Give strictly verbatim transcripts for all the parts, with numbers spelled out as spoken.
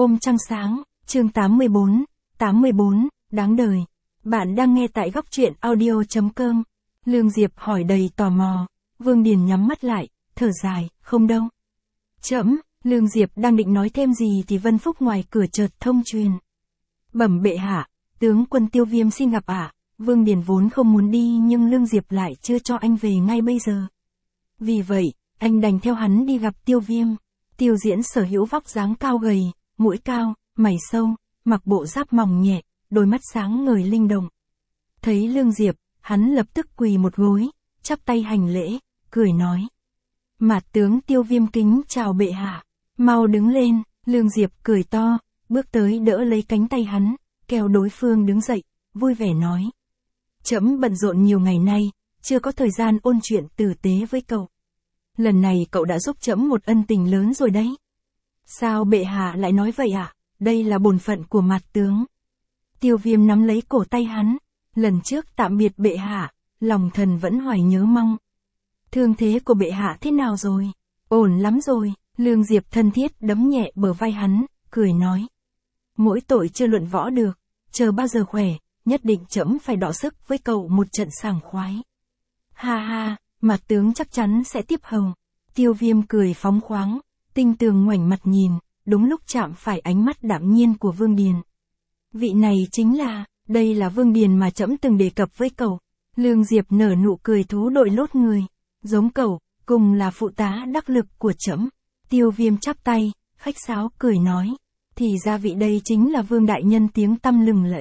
Hôm trăng sáng, chương tám mươi bốn, tám mươi bốn, đáng đời. Bạn đang nghe tại góc truyện audio.com. Lương Diệp hỏi đầy tò mò. Vương Điền nhắm mắt lại, thở dài, không đâu. Chẫm, Lương Diệp đang định nói thêm gì thì Vân Phúc ngoài cửa chợt thông truyền. Bẩm bệ hạ, tướng quân Tiêu Viêm xin gặp ạ. À. Vương Điền vốn không muốn đi nhưng Lương Diệp lại chưa cho anh về ngay bây giờ. Vì vậy, anh đành theo hắn đi gặp Tiêu Viêm. Tiêu Diễn sở hữu vóc dáng cao gầy, mũi cao, mày sâu, mặc bộ giáp mỏng nhẹ, đôi mắt sáng ngời linh động. Thấy Lương Diệp, hắn lập tức quỳ một gối, chắp tay hành lễ, cười nói. Mạt tướng Tiêu Viêm kính chào bệ hạ, mau đứng lên. Lương Diệp cười to, bước tới đỡ lấy cánh tay hắn, kéo đối phương đứng dậy, vui vẻ nói. Trẫm bận rộn nhiều ngày nay, chưa có thời gian ôn chuyện tử tế với cậu. Lần này cậu đã giúp trẫm một ân tình lớn rồi đấy. Sao bệ hạ lại nói vậy ạ? À? Đây là bổn phận của mạt tướng. Tiêu Viêm nắm lấy cổ tay hắn. Lần trước tạm biệt bệ hạ, lòng thần vẫn hoài nhớ mong. Thương thế của bệ hạ thế nào rồi? Ổn lắm rồi. Lương Diệp thân thiết đấm nhẹ bờ vai hắn, cười nói. Mỗi tội chưa luận võ được, chờ bao giờ khỏe, nhất định trẫm phải đọ sức với cậu một trận sảng khoái. Ha ha, mạt tướng chắc chắn sẽ tiếp hầu. Tiêu Viêm cười phóng khoáng, tinh tường ngoảnh mặt nhìn, đúng lúc chạm phải ánh mắt đạm nhiên của Vương Điền. Vị này chính là, đây là Vương Điền mà trẫm từng đề cập với cậu. Lương Diệp nở nụ cười thú đội lốt người, giống cậu, cùng là phụ tá đắc lực của trẫm. Tiêu Viêm chắp tay, khách sáo cười nói, thì ra vị đây chính là Vương đại nhân tiếng tăm lừng lẫy.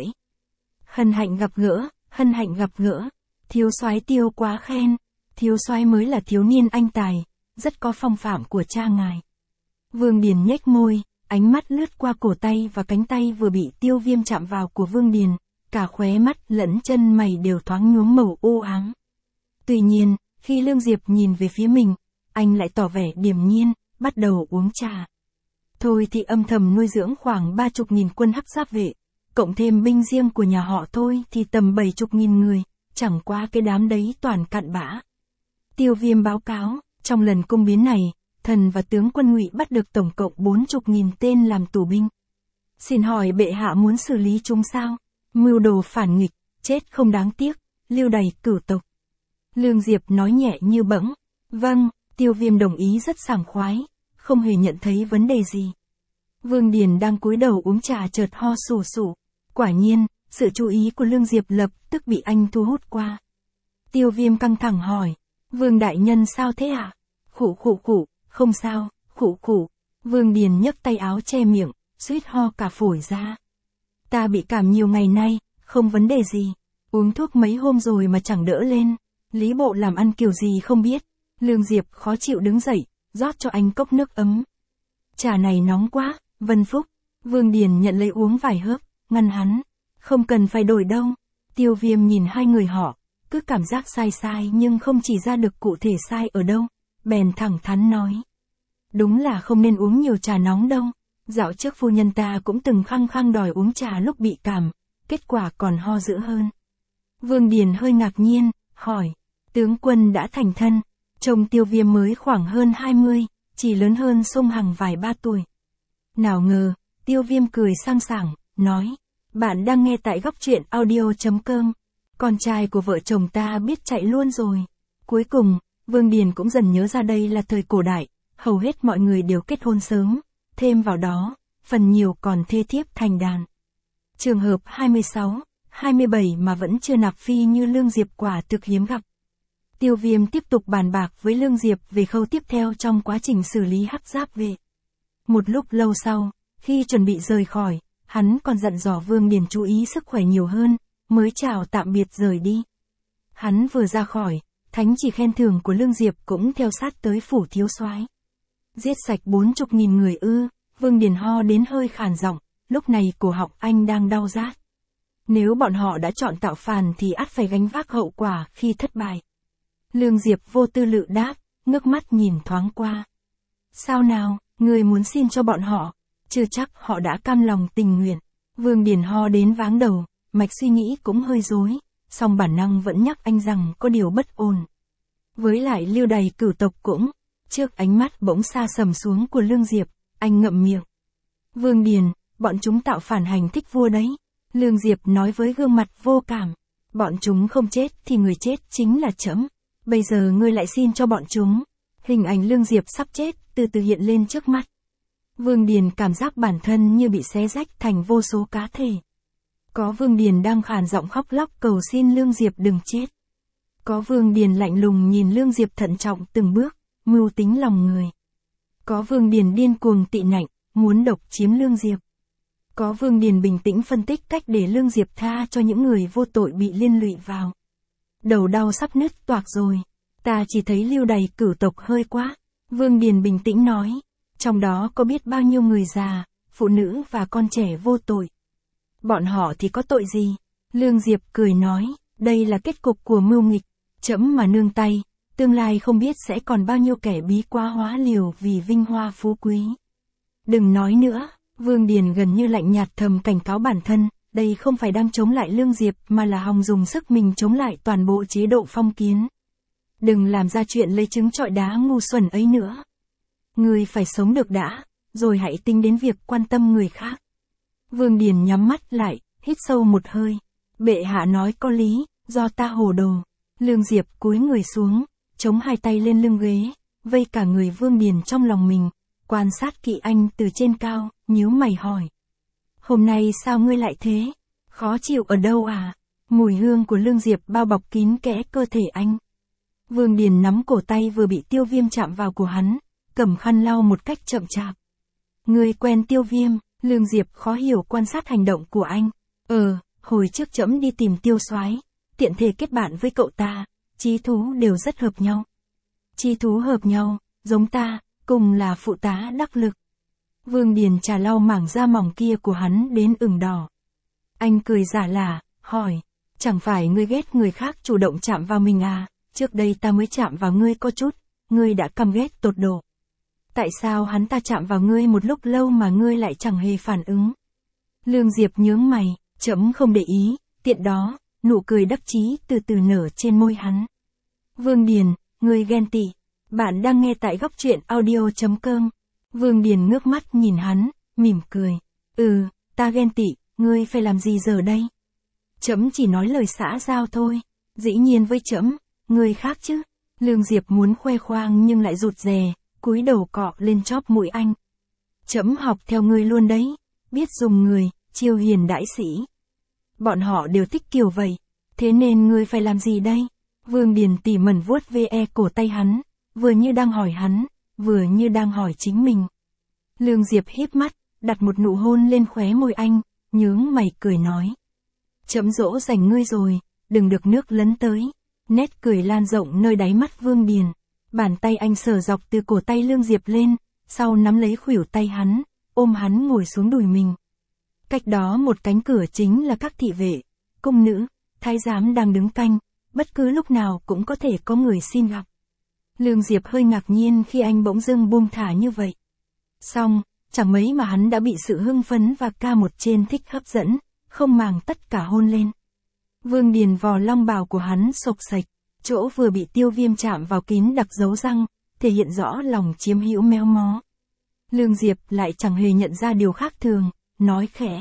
Hân hạnh gặp gỡ, hân hạnh gặp gỡ, thiếu soái Tiêu quá khen, thiếu soái mới là thiếu niên anh tài, rất có phong phạm của cha ngài. Vương Điền nhếch môi, ánh mắt lướt qua cổ tay và cánh tay vừa bị Tiêu Viêm chạm vào của Vương Điền, cả khóe mắt lẫn chân mày đều thoáng nhuốm màu u ám. Tuy nhiên, khi Lương Diệp nhìn về phía mình, anh lại tỏ vẻ điềm nhiên, bắt đầu uống trà. Thôi thì âm thầm nuôi dưỡng khoảng ba chục nghìn quân hắc giáp vệ, cộng thêm binh riêng của nhà họ thôi thì tầm bảy chục nghìn người, chẳng qua cái đám đấy toàn cặn bã. Tiêu Viêm báo cáo, trong lần cung biến này, thần và tướng quân Ngụy bắt được tổng cộng bốn chục nghìn tên làm tù binh. Xin hỏi bệ hạ muốn xử lý chúng sao? Mưu đồ phản nghịch, chết không đáng tiếc, lưu đày cửu tộc. Lương Diệp nói nhẹ như bẫng. Vâng, Tiêu Viêm đồng ý rất sảng khoái, không hề nhận thấy vấn đề gì. Vương Điền đang cúi đầu uống trà chợt ho sù sụ. Quả nhiên, sự chú ý của Lương Diệp lập tức bị anh thu hút qua. Tiêu Viêm căng thẳng hỏi, Vương đại nhân sao thế ạ? À? Khụ khụ khụ, không sao, khụ khụ. Vương Điền nhấc tay áo che miệng, suýt ho cả phổi ra. Ta bị cảm nhiều ngày nay, không vấn đề gì. Uống thuốc mấy hôm rồi mà chẳng đỡ lên. Lý bộ làm ăn kiểu gì không biết. Lương Diệp khó chịu đứng dậy, rót cho anh cốc nước ấm. Trà này nóng quá, Vân Phúc. Vương Điền nhận lấy uống vài hớp, ngăn hắn. Không cần phải đổi đâu. Tiêu Viêm nhìn hai người họ, cứ cảm giác sai sai nhưng không chỉ ra được cụ thể sai ở đâu. Bèn thẳng thắn nói. Đúng là không nên uống nhiều trà nóng đâu. Dạo trước phu nhân ta cũng từng khăng khăng đòi uống trà lúc bị cảm, kết quả còn ho dữ hơn. Vương Điền hơi ngạc nhiên, hỏi. Tướng quân đã thành thân. Chồng Tiêu Viêm mới khoảng hơn hai mươi, chỉ lớn hơn Sông Hằng vài ba tuổi. Nào ngờ, Tiêu Viêm cười sang sảng, nói. Bạn đang nghe tại góc truyện audio.com. Con trai của vợ chồng ta biết chạy luôn rồi. Cuối cùng, Vương Điền cũng dần nhớ ra đây là thời cổ đại, hầu hết mọi người đều kết hôn sớm. Thêm vào đó, phần nhiều còn thê thiếp thành đàn. Trường hợp hai mươi sáu, hai mươi bảy mà vẫn chưa nạp phi như Lương Diệp quả thực hiếm gặp. Tiêu Viêm tiếp tục bàn bạc với Lương Diệp về khâu tiếp theo trong quá trình xử lý hắc giáp vệ. Một lúc lâu sau, khi chuẩn bị rời khỏi, hắn còn dặn dò Vương Điền chú ý sức khỏe nhiều hơn, mới chào tạm biệt rời đi. Hắn vừa ra khỏi, thánh chỉ khen thưởng của Lương Diệp cũng theo sát tới phủ thiếu soái. Giết sạch bốn chục nghìn người ư? Vương Điền ho đến hơi khàn giọng, lúc này cổ họng anh đang đau rát. Nếu bọn họ đã chọn tạo phản thì ắt phải gánh vác hậu quả khi thất bại. Lương Diệp vô tư lự đáp, ngước mắt nhìn thoáng qua. Sao nào, người muốn xin cho bọn họ? Chưa chắc họ đã cam lòng tình nguyện. Vương Điền ho đến váng đầu, mạch suy nghĩ cũng hơi rối, song bản năng vẫn nhắc anh rằng có điều bất ổn. Với lại lưu đày cửu tộc cũng, trước ánh mắt bỗng xa sầm xuống của Lương Diệp, anh ngậm miệng. Vương Điền, bọn chúng tạo phản hành thích vua đấy. Lương Diệp nói với gương mặt vô cảm. Bọn chúng không chết thì người chết chính là trẫm. Bây giờ ngươi lại xin cho bọn chúng. Hình ảnh Lương Diệp sắp chết từ từ hiện lên trước mắt. Vương Điền cảm giác bản thân như bị xé rách thành vô số cá thể. Có Vương Điền đang khàn giọng khóc lóc cầu xin Lương Diệp đừng chết. Có Vương Điền lạnh lùng nhìn Lương Diệp thận trọng từng bước, mưu tính lòng người. Có Vương Điền điên cuồng tị nạnh, muốn độc chiếm Lương Diệp. Có Vương Điền bình tĩnh phân tích cách để Lương Diệp tha cho những người vô tội bị liên lụy vào. Đầu đau sắp nứt toạc rồi. Ta chỉ thấy lưu đày cửu tộc hơi quá. Vương Điền bình tĩnh nói. Trong đó có biết bao nhiêu người già, phụ nữ và con trẻ vô tội. Bọn họ thì có tội gì? Lương Diệp cười nói. Đây là kết cục của mưu nghịch. Trẫm mà nương tay, tương lai không biết sẽ còn bao nhiêu kẻ bí quá hóa liều vì vinh hoa phú quý. Đừng nói nữa. Vương Điền gần như lạnh nhạt thầm cảnh cáo bản thân, đây không phải đang chống lại Lương Diệp mà là hòng dùng sức mình chống lại toàn bộ chế độ phong kiến. Đừng làm ra chuyện lấy trứng trọi đá ngu xuẩn ấy nữa. Người phải sống được đã, rồi hãy tính đến việc quan tâm người khác. Vương Điền nhắm mắt lại, hít sâu một hơi. Bệ hạ nói có lý, do ta hồ đồ. Lương Diệp cúi người xuống, chống hai tay lên lưng ghế, vây cả người Vương Điền trong lòng mình, quan sát kỹ anh từ trên cao, nhíu mày hỏi. Hôm nay sao ngươi lại thế? Khó chịu ở đâu à? Mùi hương của Lương Diệp bao bọc kín kẽ cơ thể anh. Vương Điền nắm cổ tay vừa bị Tiêu Viêm chạm vào của hắn, cầm khăn lau một cách chậm chạp. Ngươi quen Tiêu Viêm? Lương Diệp khó hiểu quan sát hành động của anh. Ờ, hồi trước trẫm đi tìm Tiêu Soái, tiện thể kết bạn với cậu ta, chí thú đều rất hợp nhau. Chí thú hợp nhau, giống ta, cùng là phụ tá đắc lực. Vương Điền trà lau mảng da mỏng kia của hắn đến ửng đỏ. Anh cười giả lả, hỏi, chẳng phải ngươi ghét người khác chủ động chạm vào mình à? Trước đây ta mới chạm vào ngươi có chút, ngươi đã căm ghét tột độ. Tại sao hắn ta chạm vào ngươi một lúc lâu mà ngươi lại chẳng hề phản ứng? Lương Diệp nhướng mày, trẫm không để ý, tiện đó, nụ cười đắc chí từ từ nở trên môi hắn. Vương Điền, ngươi ghen tị. Bạn đang nghe tại góc truyện audio chấm com. Vương Điền ngước mắt nhìn hắn, mỉm cười. Ừ, ta ghen tị, ngươi phải làm gì giờ đây? Trẫm chỉ nói lời xã giao thôi. Dĩ nhiên với trẫm, ngươi khác chứ. Lương Diệp muốn khoe khoang nhưng lại rụt rè, cúi đầu cọ lên chóp mũi anh. Trẫm học theo ngươi luôn đấy, biết dùng người, chiêu hiền đãi sĩ. Bọn họ đều thích kiểu vậy, thế nên ngươi phải làm gì đây? Vương Điền tỉ mẩn vuốt ve cổ tay hắn, vừa như đang hỏi hắn, vừa như đang hỏi chính mình. Lương Diệp híp mắt, đặt một nụ hôn lên khóe môi anh, nhướng mày cười nói. Trẫm dỗ dành ngươi rồi, đừng được nước lấn tới. Nét cười lan rộng nơi đáy mắt Vương Điền. Bàn tay anh sờ dọc từ cổ tay Lương Diệp lên, sau nắm lấy khuỷu tay hắn, ôm hắn ngồi xuống đùi mình. Cách đó một cánh cửa chính là các thị vệ, cung nữ, thái giám đang đứng canh, bất cứ lúc nào cũng có thể có người xin gặp. Lương Diệp hơi ngạc nhiên khi anh bỗng dưng buông thả như vậy. Xong, chẳng mấy mà hắn đã bị sự hưng phấn và ca một trên thích hấp dẫn, không màng tất cả hôn lên. Vương Điền vò long bào của hắn sộc sạch, chỗ vừa bị Tiêu Viêm chạm vào kín đặc dấu răng, thể hiện rõ lòng chiếm hữu méo mó. Lương Diệp lại chẳng hề nhận ra điều khác thường, nói khẽ.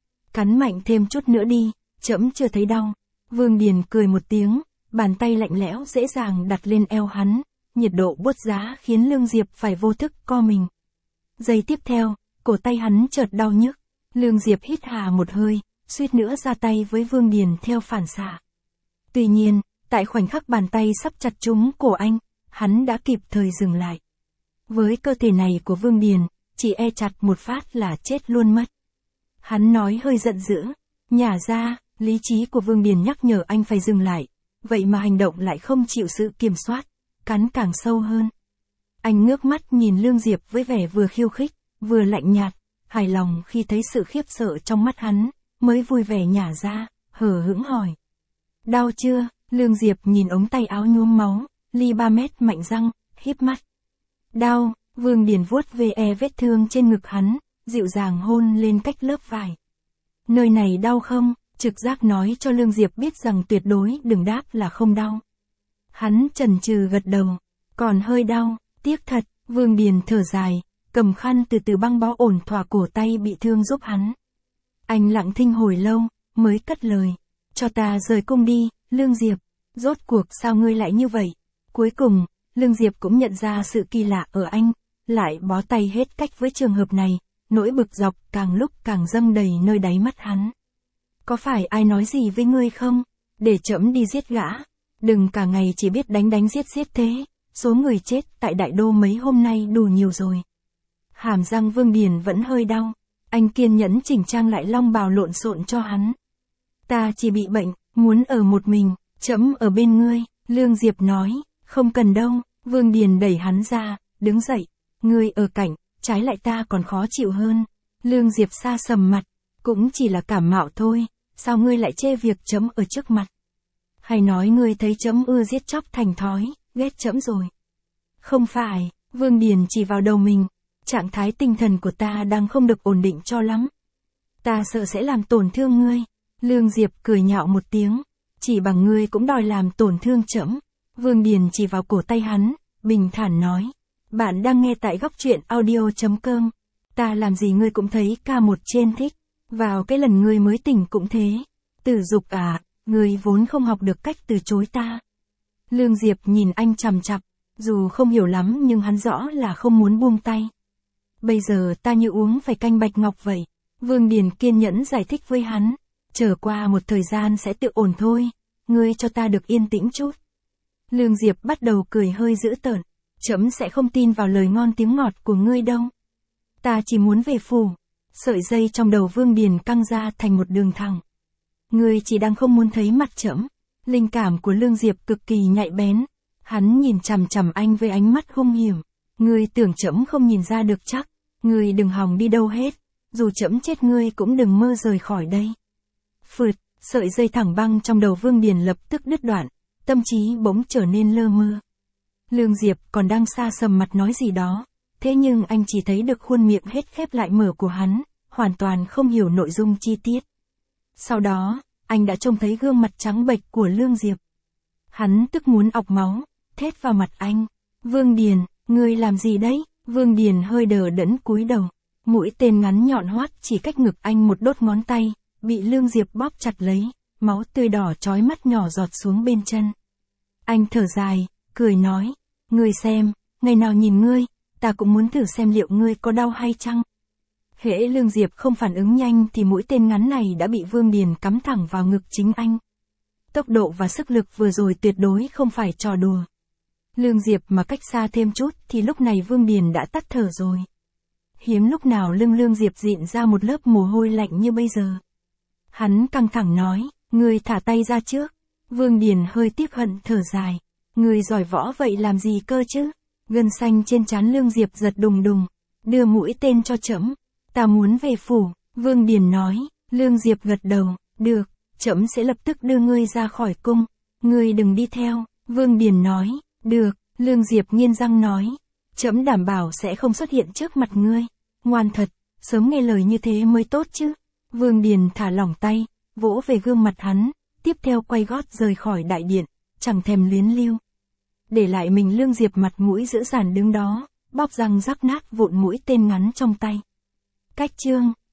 Cắn mạnh thêm chút nữa đi, trẫm chưa thấy đau. Vương Điền cười một tiếng, bàn tay lạnh lẽo dễ dàng đặt lên eo hắn, nhiệt độ buốt giá khiến Lương Diệp phải vô thức co mình. Giây tiếp theo, cổ tay hắn chợt đau nhức, Lương Diệp hít hà một hơi, suýt nữa ra tay với Vương Điền theo phản xạ. Tuy nhiên, tại khoảnh khắc bàn tay sắp chặt trúng cổ anh, hắn đã kịp thời dừng lại. Với cơ thể này của Vương Điền, chỉ e chặt một phát là chết luôn mất. Hắn nói hơi giận dữ, nhả ra, lý trí của Vương Điền nhắc nhở anh phải dừng lại, vậy mà hành động lại không chịu sự kiểm soát, cắn càng sâu hơn. Anh ngước mắt nhìn Lương Diệp với vẻ vừa khiêu khích, vừa lạnh nhạt, hài lòng khi thấy sự khiếp sợ trong mắt hắn, mới vui vẻ nhả ra, hờ hững hỏi. Đau chưa? Lương Diệp nhìn ống tay áo nhuốm máu, ly ba mét mạnh răng, híp mắt. Đau. Vương Điền vuốt ve vết thương trên ngực hắn, dịu dàng hôn lên cách lớp vải. Nơi này đau không? Trực giác nói cho Lương Diệp biết rằng tuyệt đối đừng đáp là không đau. Hắn chần chừ gật đầu, còn hơi đau, tiếc thật. Vương Điền thở dài, cầm cầm khăn từ từ băng bó ổn thỏa cổ tay bị thương giúp hắn. Anh lặng thinh hồi lâu, mới cất lời. Cho ta rời cung đi, Lương Diệp. Rốt cuộc sao ngươi lại như vậy? Cuối cùng, Lương Diệp cũng nhận ra sự kỳ lạ ở anh, lại bó tay hết cách với trường hợp này, nỗi bực dọc càng lúc càng dâng đầy nơi đáy mắt hắn. Có phải ai nói gì với ngươi không? Để trẫm đi giết gã. Đừng cả ngày chỉ biết đánh đánh giết giết thế, số người chết tại đại đô mấy hôm nay đủ nhiều rồi. Hàm răng Vương Điền vẫn hơi đau, anh kiên nhẫn chỉnh trang lại long bào lộn xộn cho hắn. Ta chỉ bị bệnh, muốn ở một mình, trẫm ở bên ngươi, Lương Diệp nói, không cần đâu. Vương Điền đẩy hắn ra, đứng dậy, ngươi ở cạnh, trái lại ta còn khó chịu hơn. Lương Diệp sa sầm mặt, cũng chỉ là cảm mạo thôi, sao ngươi lại chê việc trẫm ở trước mặt? Hay nói ngươi thấy trẫm ưa giết chóc thành thói, ghét trẫm rồi? Không phải, Vương Điền chỉ vào đầu mình, trạng thái tinh thần của ta đang không được ổn định cho lắm. Ta sợ sẽ làm tổn thương ngươi. Lương Diệp cười nhạo một tiếng, chỉ bằng ngươi cũng đòi làm tổn thương trẫm. Vương Điền chỉ vào cổ tay hắn, bình thản nói, bạn đang nghe tại góc truyện audio chấm com. Ta làm gì ngươi cũng thấy ca một trên thích, vào cái lần ngươi mới tỉnh cũng thế. Tử Dục à, ngươi vốn không học được cách từ chối ta. Lương Diệp nhìn anh chằm chằm, dù không hiểu lắm nhưng hắn rõ là không muốn buông tay. Bây giờ ta như uống phải canh bạch ngọc vậy. Vương Điền kiên nhẫn giải thích với hắn, chờ qua một thời gian sẽ tự ổn thôi, ngươi cho ta được yên tĩnh chút. Lương Diệp bắt đầu cười hơi dữ tợn, trẫm sẽ không tin vào lời ngon tiếng ngọt của ngươi đâu. Ta chỉ muốn về phủ. Sợi dây trong đầu Vương Điền căng ra thành một đường thẳng. Ngươi chỉ đang không muốn thấy mặt trẫm. Linh cảm của Lương Diệp cực kỳ nhạy bén. Hắn nhìn chằm chằm anh với ánh mắt hung hiểm. Ngươi tưởng trẫm không nhìn ra được chắc. Ngươi đừng hòng đi đâu hết. Dù trẫm chết ngươi cũng đừng mơ rời khỏi đây. Phượt, sợi dây thẳng băng trong đầu Vương Điền lập tức đứt đoạn. Tâm trí bỗng trở nên lơ mơ. Lương Diệp còn đang sa sầm mặt nói gì đó. Thế nhưng anh chỉ thấy được khuôn miệng hết khép lại mở của hắn, hoàn toàn không hiểu nội dung chi tiết. Sau đó, anh đã trông thấy gương mặt trắng bệch của Lương Diệp. Hắn tức muốn ọc máu, thét vào mặt anh. Vương Điền, ngươi làm gì đấy? Vương Điền hơi đờ đẫn cúi đầu. Mũi tên ngắn nhọn hoắt chỉ cách ngực anh một đốt ngón tay, bị Lương Diệp bóp chặt lấy, máu tươi đỏ chói mắt nhỏ giọt xuống bên chân. Anh thở dài, cười nói, ngươi xem, ngày nào nhìn ngươi, ta cũng muốn thử xem liệu ngươi có đau hay chăng. Hễ Lương Diệp không phản ứng nhanh thì mũi tên ngắn này đã bị Vương Điền cắm thẳng vào ngực chính anh. Tốc độ và sức lực vừa rồi tuyệt đối không phải trò đùa. Lương Diệp mà cách xa thêm chút thì lúc này Vương Điền đã tắt thở rồi. Hiếm lúc nào lưng Lương Diệp dịn ra một lớp mồ hôi lạnh như bây giờ. Hắn căng thẳng nói, ngươi thả tay ra trước. Vương Điền hơi tiếc hận thở dài. Ngươi giỏi võ vậy làm gì cơ chứ? Gân xanh trên trán Lương Diệp giật đùng đùng. Đưa mũi tên cho trẫm. Ta muốn về phủ. Vương Điền nói. Lương Diệp gật đầu. Được, trẫm sẽ lập tức đưa ngươi ra khỏi cung. Ngươi đừng đi theo. Vương Điền nói. Được, Lương Diệp nghiến răng nói. Trẫm đảm bảo sẽ không xuất hiện trước mặt ngươi. Ngoan thật, sớm nghe lời như thế mới tốt chứ. Vương Điền thả lỏng tay, vỗ về gương mặt hắn, tiếp theo quay gót rời khỏi đại điện, chẳng thèm luyến lưu. Để lại mình Lương Diệp mặt mũi dữ dằn đứng đó, bóp răng rắc nát vụn mũi tên ngắn trong tay. Cách chương